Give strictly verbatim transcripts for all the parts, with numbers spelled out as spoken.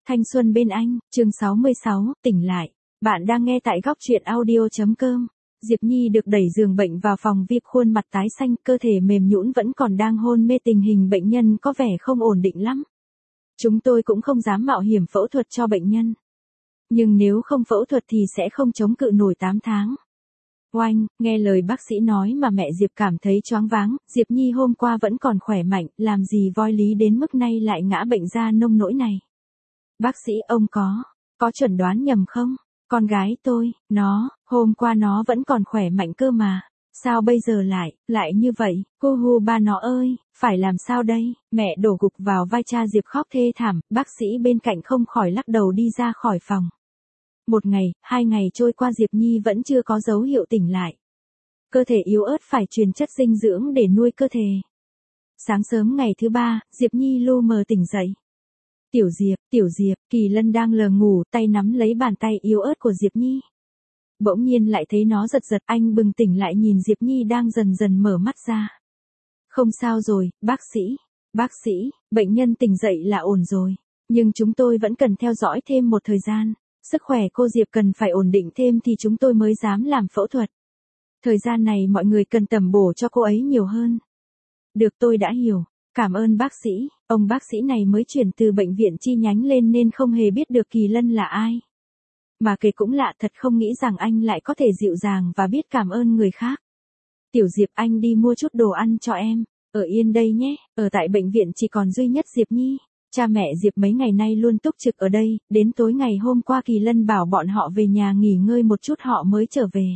Thanh xuân bên anh, chương sáu mươi sáu, tỉnh lại. Bạn đang nghe tại góc truyện audio chấm com. Diệp Nhi được đẩy giường bệnh vào phòng vi, khuôn mặt tái xanh, cơ thể mềm nhũn vẫn còn đang hôn mê, tình hình bệnh nhân có vẻ không ổn định lắm. Chúng tôi cũng không dám mạo hiểm phẫu thuật cho bệnh nhân. Nhưng nếu không phẫu thuật thì sẽ không chống cự nổi tám tháng. Oanh, nghe lời bác sĩ nói mà mẹ Diệp cảm thấy choáng váng, Diệp Nhi hôm qua vẫn còn khỏe mạnh, làm gì voi lý đến mức nay lại ngã bệnh ra nông nỗi này. Bác sĩ, ông có, có chẩn đoán nhầm không? Con gái tôi, nó, hôm qua nó vẫn còn khỏe mạnh cơ mà. Sao bây giờ lại, lại như vậy? Hu hu ba nó ơi, phải làm sao đây? Mẹ đổ gục vào vai cha Diệp khóc thê thảm, bác sĩ bên cạnh không khỏi lắc đầu đi ra khỏi phòng. Một ngày, hai ngày trôi qua, Diệp Nhi vẫn chưa có dấu hiệu tỉnh lại. Cơ thể yếu ớt phải truyền chất dinh dưỡng để nuôi cơ thể. Sáng sớm ngày thứ ba, Diệp Nhi lu mờ tỉnh dậy. Tiểu Diệp, Tiểu Diệp, Kỳ Lân đang lờ ngủ, tay nắm lấy bàn tay yếu ớt của Diệp Nhi. Bỗng nhiên lại thấy nó giật giật, anh bừng tỉnh lại nhìn Diệp Nhi đang dần dần mở mắt ra. Không sao rồi, bác sĩ, bác sĩ, bệnh nhân tỉnh dậy là ổn rồi, nhưng chúng tôi vẫn cần theo dõi thêm một thời gian. Sức khỏe cô Diệp cần phải ổn định thêm thì chúng tôi mới dám làm phẫu thuật. Thời gian này mọi người cần tầm bổ cho cô ấy nhiều hơn. Được, tôi đã hiểu. Cảm ơn bác sĩ, ông bác sĩ này mới chuyển từ bệnh viện chi nhánh lên nên không hề biết được Kỳ Lân là ai. Mà kể cũng lạ thật, không nghĩ rằng anh lại có thể dịu dàng và biết cảm ơn người khác. Tiểu Diệp, anh đi mua chút đồ ăn cho em, ở yên đây nhé, ở tại bệnh viện chỉ còn duy nhất Diệp Nhi. Cha mẹ Diệp mấy ngày nay luôn túc trực ở đây, đến tối ngày hôm qua Kỳ Lân bảo bọn họ về nhà nghỉ ngơi một chút họ mới trở về.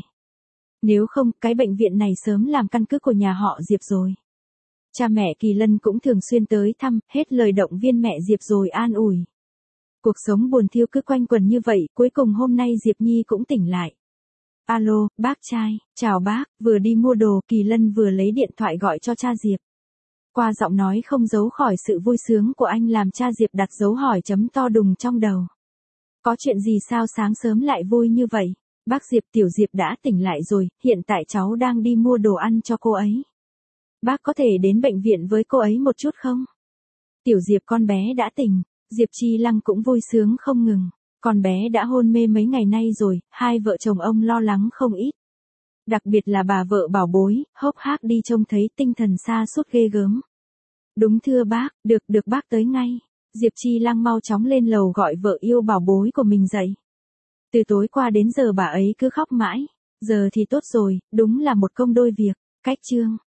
Nếu không, cái bệnh viện này sớm làm căn cứ của nhà họ Diệp rồi. Cha mẹ Kỳ Lân cũng thường xuyên tới thăm, hết lời động viên mẹ Diệp rồi an ủi. Cuộc sống buồn thiêu cứ quanh quẩn như vậy, cuối cùng hôm nay Diệp Nhi cũng tỉnh lại. Alo, bác trai, chào bác, vừa đi mua đồ, Kỳ Lân vừa lấy điện thoại gọi cho cha Diệp. Qua giọng nói không giấu khỏi sự vui sướng của anh làm cha Diệp đặt dấu hỏi chấm to đùng trong đầu. Có chuyện gì sao sáng sớm lại vui như vậy? Bác Diệp, Tiểu Diệp đã tỉnh lại rồi, hiện tại cháu đang đi mua đồ ăn cho cô ấy. Bác có thể đến bệnh viện với cô ấy một chút không? Tiểu Diệp, con bé đã tỉnh. Diệp Chi Lăng cũng vui sướng không ngừng. Con bé đã hôn mê mấy ngày nay rồi, hai vợ chồng ông lo lắng không ít. Đặc biệt là bà vợ bảo bối, hốc hác đi trông thấy tinh thần sa sút ghê gớm. Đúng thưa bác, được được bác tới ngay. Diệp Chi Lăng mau chóng lên lầu gọi vợ yêu bảo bối của mình dậy. Từ tối qua đến giờ bà ấy cứ khóc mãi, giờ thì tốt rồi, đúng là một công đôi việc. Cách chương